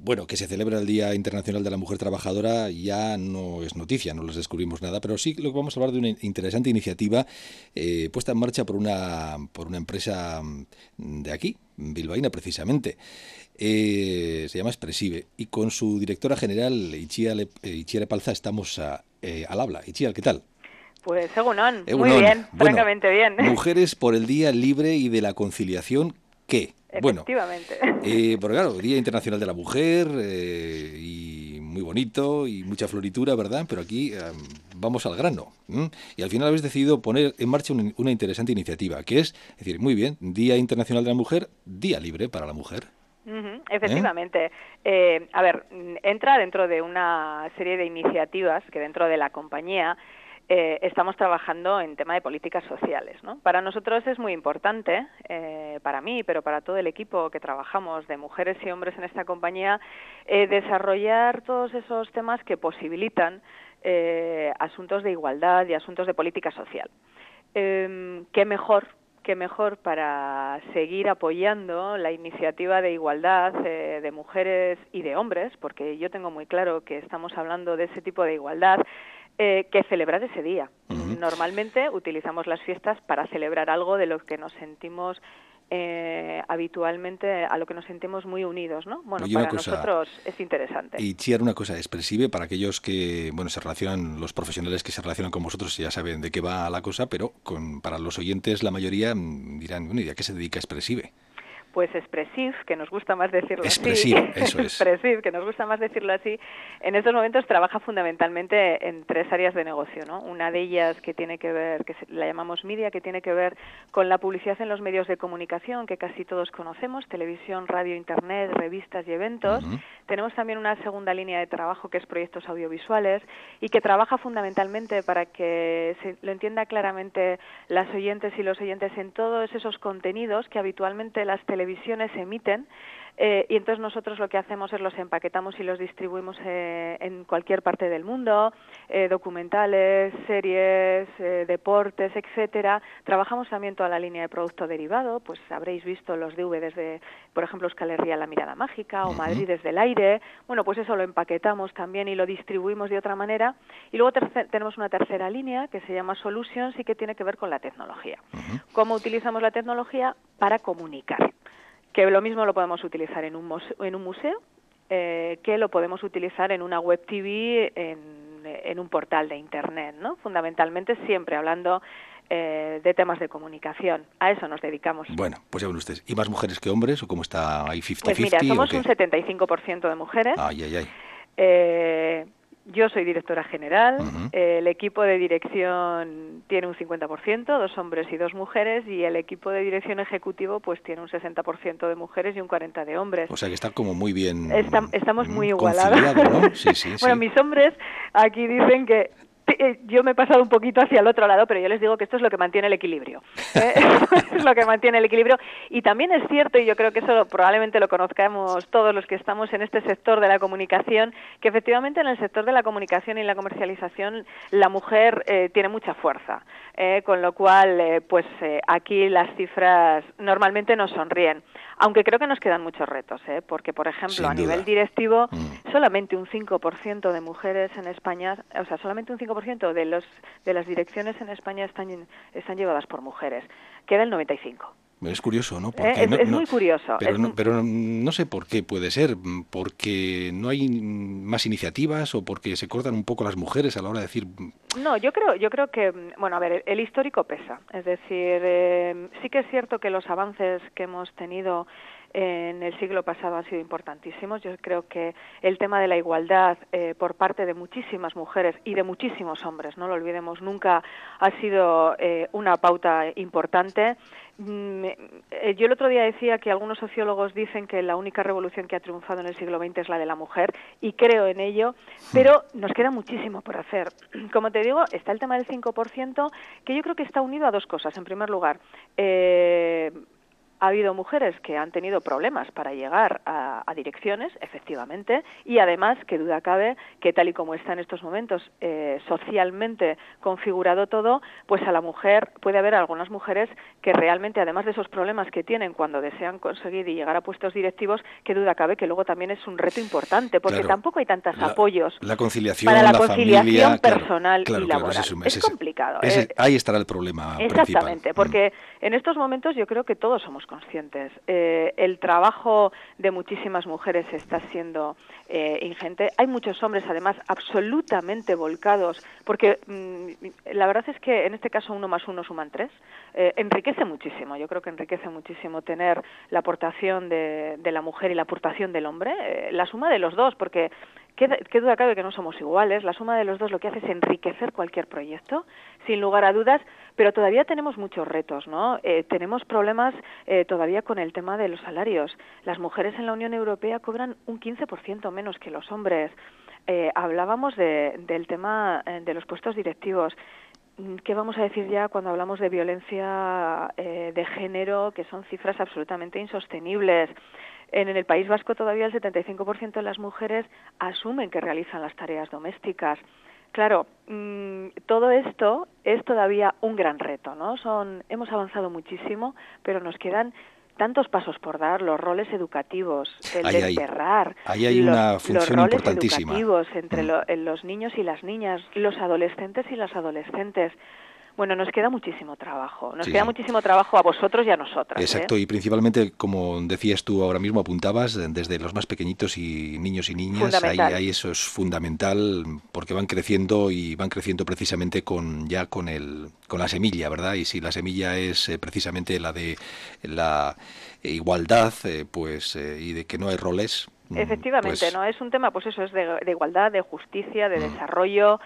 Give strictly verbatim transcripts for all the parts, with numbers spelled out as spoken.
bueno, que se celebra el Día Internacional de la Mujer Trabajadora ya no es noticia, no les descubrimos nada, pero sí lo que vamos a hablar de una interesante iniciativa eh, puesta en marcha por una, por una empresa de aquí, bilbaína precisamente. Eh, se llama Expresive y con su directora general, Itziar, Itziar Epalza, estamos a, eh, al habla. Itziar, ¿qué tal? Pues Egunon, muy Egunon, bien, bueno, francamente bien. Mujeres por el Día Libre y de la Conciliación, ¿qué? Bueno, Efectivamente. eh, porque claro, Día Internacional de la Mujer, eh, y muy bonito y mucha floritura, ¿verdad? Pero aquí eh, vamos al grano. ¿m? Y al final habéis decidido poner en marcha un, una interesante iniciativa, que es decir, muy bien, Día Internacional de la Mujer, Día Libre para la Mujer. Uh-huh, ¿Eh? efectivamente. Eh, a ver, entra dentro de una serie de iniciativas que dentro de la compañía eh, estamos trabajando en tema de políticas sociales, ¿no? Para nosotros es muy importante, eh, para mí, pero para todo el equipo que trabajamos de mujeres y hombres en esta compañía, eh, desarrollar todos esos temas que posibilitan eh, asuntos de igualdad y asuntos de política social. Eh, ¿Qué mejor? qué mejor para seguir apoyando la iniciativa de igualdad eh, de mujeres y de hombres, porque yo tengo muy claro que estamos hablando de ese tipo de igualdad, eh, que celebrar ese día. Uh-huh. Normalmente utilizamos las fiestas para celebrar algo de lo que nos sentimos eh, habitualmente, a lo que nos sentimos muy unidos, ¿no? Bueno, Oye, una para cosa, nosotros es interesante. y Chiar, una cosa expresiva para aquellos que, bueno, se relacionan, los profesionales que se relacionan con vosotros ya saben de qué va la cosa, pero con, para los oyentes la mayoría dirán, bueno, ¿y a qué se dedica Expresive? Pues Expresive, que nos gusta más decirlo así, Expresive, eso es. Expresive, que nos gusta más decirlo así, en estos momentos trabaja fundamentalmente en tres áreas de negocio, ¿no? Una de ellas que tiene que ver, que la llamamos media, que tiene que ver con la publicidad en los medios de comunicación, que casi todos conocemos, televisión, radio, internet, revistas y eventos. Uh-huh. Tenemos también una segunda línea de trabajo que es proyectos audiovisuales y que trabaja fundamentalmente para que se lo entienda claramente las oyentes y los oyentes en todos esos contenidos que habitualmente las televisiones televisiones emiten, eh, y entonces nosotros lo que hacemos es los empaquetamos y los distribuimos eh, en cualquier parte del mundo, eh, documentales, series, eh, deportes, etcétera. Trabajamos también toda la línea de producto derivado, pues habréis visto los D V Ds de, por ejemplo, Euskal Herria, La Mirada Mágica, o Madrid desde el aire. Bueno, pues eso lo empaquetamos también y lo distribuimos de otra manera. Y luego tercer, tenemos una tercera línea que se llama Solutions y que tiene que ver con la tecnología. Uh-huh. ¿Cómo utilizamos la tecnología? Para comunicar. Que lo mismo lo podemos utilizar en un museo, en un museo eh, que lo podemos utilizar en una web T V, en, en un portal de Internet, ¿no? Fundamentalmente siempre hablando eh, de temas de comunicación. A eso nos dedicamos. Bueno, pues ya ven ustedes. ¿Y más mujeres que hombres o cómo está ahí cincuenta Pues cincuenta? mira, somos ¿o qué? un setenta y cinco por ciento de mujeres. Ay, ay, ay. Eh, Yo soy directora general, uh-huh. eh, el equipo de dirección tiene un cincuenta por ciento, dos hombres y dos mujeres, y el equipo de dirección ejecutivo pues tiene un sesenta por ciento de mujeres y un cuarenta por ciento de hombres. O sea que está como muy bien está, Estamos muy igualados. ¿no? Sí, sí, bueno, sí. mis hombres aquí dicen que yo me he pasado un poquito hacia el otro lado, pero yo les digo que esto es lo que mantiene el equilibrio. ¿eh? Es lo que mantiene el equilibrio. Y también es cierto, y yo creo que eso probablemente lo conozcamos todos los que estamos en este sector de la comunicación, que efectivamente en el sector de la comunicación y la comercialización la mujer eh, tiene mucha fuerza. Eh, con lo cual, eh, pues eh, aquí las cifras normalmente nos sonríen. Aunque creo que nos quedan muchos retos, ¿eh? Porque, por ejemplo, Sin a duda. nivel directivo, mm. solamente un cinco por ciento de mujeres en España, o sea, solamente un cinco por ciento de los de las direcciones en España están están llevadas por mujeres. Queda el noventa y cinco por ciento. Es curioso, ¿no? Porque ¿Eh? Es, no, es no, muy curioso. Pero, es... no, pero no sé por qué puede ser, porque no hay más iniciativas o porque se cortan un poco las mujeres a la hora de decir... No, yo creo, yo creo que, bueno, a ver, el, el histórico pesa. Es decir, eh, sí que es cierto que los avances que hemos tenido en el siglo pasado han sido importantísimos. Yo creo que el tema de la igualdad eh, por parte de muchísimas mujeres y de muchísimos hombres, no lo olvidemos nunca, ha sido eh, una pauta importante. Mm, eh, yo el otro día decía que algunos sociólogos dicen que la única revolución que ha triunfado en el siglo veinte es la de la mujer, y creo en ello, pero nos queda muchísimo por hacer. Como te digo, está el tema del cinco por ciento, que yo creo que está unido a dos cosas. En primer lugar, eh, Ha habido mujeres que han tenido problemas para llegar a, a direcciones, efectivamente, y además, que duda cabe, que tal y como está en estos momentos eh, socialmente configurado todo, pues a la mujer, puede haber algunas mujeres que realmente, además de esos problemas que tienen cuando desean conseguir y llegar a puestos directivos, que duda cabe que luego también es un reto importante, porque Claro, tampoco hay tantos la, apoyos la conciliación, para la, la conciliación familia, personal claro, claro, y claro, laboral. ese es, Es ese es, complicado. ese, Eh, ahí estará el problema Exactamente, principal. porque Mm. en estos momentos yo creo que todos somos conscientes. Eh, el trabajo de muchísimas mujeres está siendo eh, ingente. Hay muchos hombres, además, absolutamente volcados, porque mmm, la verdad es que en este caso uno más uno suman tres. Eh, enriquece muchísimo, yo creo que enriquece muchísimo tener la aportación de, de la mujer y la aportación del hombre, eh, la suma de los dos, porque ¿Qué, qué duda cabe que no somos iguales? La suma de los dos lo que hace es enriquecer cualquier proyecto, sin lugar a dudas, pero todavía tenemos muchos retos, ¿no? Eh, tenemos problemas eh, todavía con el tema de los salarios. Las mujeres en la Unión Europea cobran un quince por ciento menos que los hombres. Eh, hablábamos de, del tema eh, de los puestos directivos. ¿Qué vamos a decir ya cuando hablamos de violencia eh, de género, que son cifras absolutamente insostenibles? En el País Vasco todavía el setenta y cinco por ciento de las mujeres asumen que realizan las tareas domésticas. Claro, mmm, todo esto es todavía un gran reto, ¿no? Son, hemos avanzado muchísimo, pero nos quedan tantos pasos por dar, los roles educativos, el Ahí, desterrar, ahí hay los, una los función roles importantísima. educativos entre Mm. lo, los niños y las niñas, los adolescentes y las adolescentes. Bueno, nos queda muchísimo trabajo, nos Sí, queda sí. muchísimo trabajo a vosotros y a nosotras. Exacto, ¿eh? y principalmente, como decías tú ahora mismo, apuntabas, desde los más pequeñitos y niños y niñas, ahí, Fundamental. ahí eso es fundamental, porque van creciendo y van creciendo precisamente con ya con el con la semilla, ¿verdad? Y si la semilla es eh, precisamente la de la igualdad, eh, pues eh, y de que no hay roles, Efectivamente, pues ¿no? Es un tema, pues eso, es de, de igualdad, de justicia, de mm, desarrollo.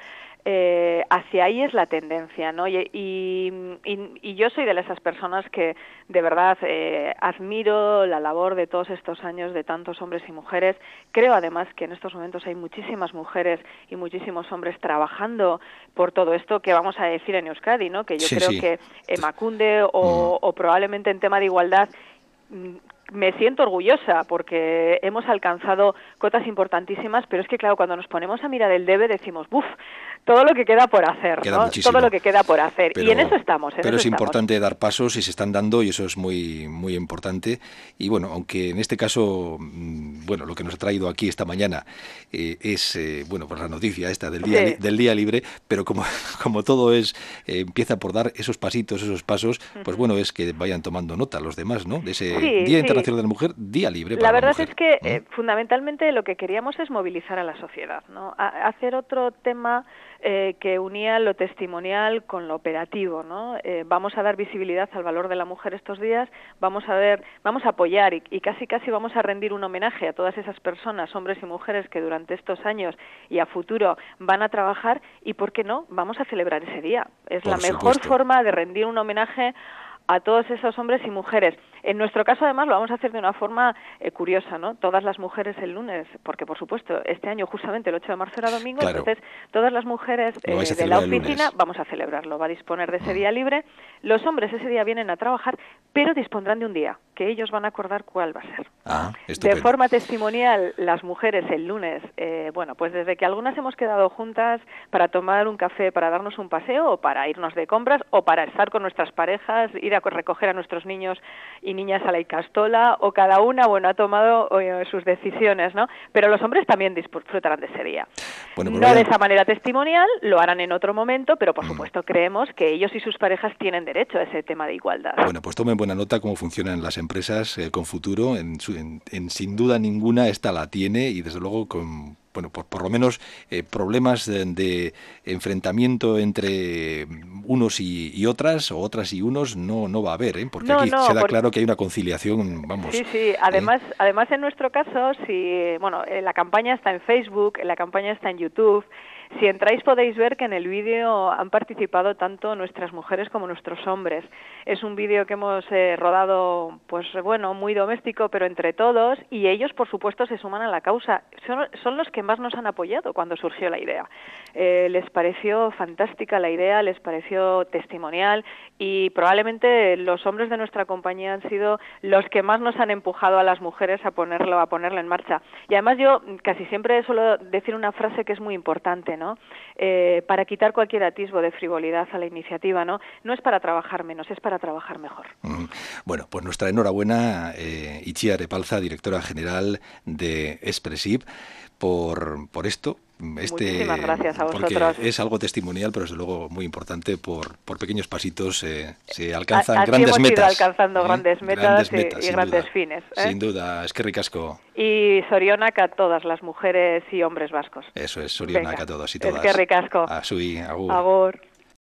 Eh, hacia ahí es la tendencia, ¿no? Y, y, y, y yo soy de esas personas que de verdad eh, admiro la labor de todos estos años de tantos hombres y mujeres. Creo además que en estos momentos hay muchísimas mujeres y muchísimos hombres trabajando por todo esto que vamos a decir en Euskadi, ¿no? Que yo sí, creo sí. que Emakunde Mm. o, o probablemente en tema de igualdad me siento orgullosa porque hemos alcanzado cotas importantísimas, pero es que claro, cuando nos ponemos a mirar el debe decimos, ¡buf!, todo lo que queda por hacer, Queda ¿no? muchísimo. Todo lo que queda por hacer. Pero, y en eso estamos, en pero eso es estamos. importante dar pasos y se están dando y eso es muy muy importante. Y bueno, aunque en este caso, bueno, lo que nos ha traído aquí esta mañana eh, es, eh, bueno, pues la noticia esta del día, Sí. li del día libre, pero como, como todo es, eh, empieza por dar esos pasitos, esos pasos, pues bueno, es que vayan tomando nota los demás, ¿no? De ese Sí, Día sí. Internacional de la Mujer, día libre para la la, verdad mujer. es que ¿eh? eh, fundamentalmente lo que queríamos es movilizar a la sociedad, ¿no? A hacer otro tema eh, que unía lo testimonial con lo operativo, ¿no? Eh, vamos a dar visibilidad al valor de la mujer estos días, vamos a ver, vamos a apoyar y, y casi casi vamos a rendir un homenaje a todas esas personas, hombres y mujeres que durante estos años y a futuro van a trabajar y, ¿por qué no?, vamos a celebrar ese día. Es Por la mejor supuesto. forma de rendir un homenaje a todos esos hombres y mujeres. En nuestro caso, además, lo vamos a hacer de una forma eh, curiosa, ¿no? Todas las mujeres el lunes, porque, por supuesto, este año justamente el ocho de marzo era domingo, Claro. entonces todas las mujeres Lo vais eh, a de la celebrar el oficina lunes. vamos a celebrarlo, va a disponer de ese Mm. día libre. Los hombres ese día vienen a trabajar, pero dispondrán de un día, que ellos van a acordar cuál va a ser. Ah, De estupendo. forma testimonial, las mujeres el lunes, eh, bueno, pues desde que algunas hemos quedado juntas para tomar un café, para darnos un paseo, o para irnos de compras, o para estar con nuestras parejas, ir a recoger a nuestros niños y niñas a la Icastola, o cada una, bueno, ha tomado eh, sus decisiones, ¿no? Pero los hombres también disfrutarán de ese día. Bueno, pues no vaya... de esa manera testimonial, lo harán en otro momento, pero por Mm. supuesto creemos que ellos y sus parejas tienen derecho a ese tema de igualdad. Bueno, pues tomen buena nota cómo funcionan las empresas eh, con futuro. En, su, en, en sin duda ninguna esta la tiene y desde luego con, bueno, por, por lo menos eh, problemas de, de enfrentamiento entre unos y, y otras o otras y unos no no va a haber, ¿eh? Porque no, aquí no, se da por... claro que hay una conciliación, vamos. Sí, sí. Además, ¿eh? además en nuestro caso, si bueno, la campaña está en Facebook, la campaña está en YouTube. Si entráis podéis ver que en el vídeo han participado tanto nuestras mujeres como nuestros hombres. Es un vídeo que hemos eh, rodado, pues bueno, muy doméstico, pero entre todos, y ellos, por supuesto, se suman a la causa. Son, son los que que más nos han apoyado cuando surgió la idea. Eh, les pareció fantástica la idea, les pareció testimonial y probablemente los hombres de nuestra compañía han sido los que más nos han empujado a las mujeres a ponerlo, a ponerlo en marcha. Y además yo casi siempre suelo decir una frase que es muy importante, ¿no? Eh, para quitar cualquier atisbo de frivolidad a la iniciativa, ¿no? No es para trabajar menos, es para trabajar mejor. Mm. Bueno, pues nuestra enhorabuena, eh, Itziar Epalza, directora general de Expressiv, por, por esto. Este, Muchísimas gracias a vosotros. Porque es algo testimonial, pero desde luego muy importante. Por, por pequeños pasitos eh, se alcanzan Así grandes hemos metas. ido alcanzando ¿eh? grandes metas, grandes y, metas, y grandes duda, fines. ¿eh? Sin duda, es que ricasco. Y sorionak a todas las mujeres y hombres vascos. Eso es, sorionak a todos y todas. Es que ricasco. Asui, agur. Agur.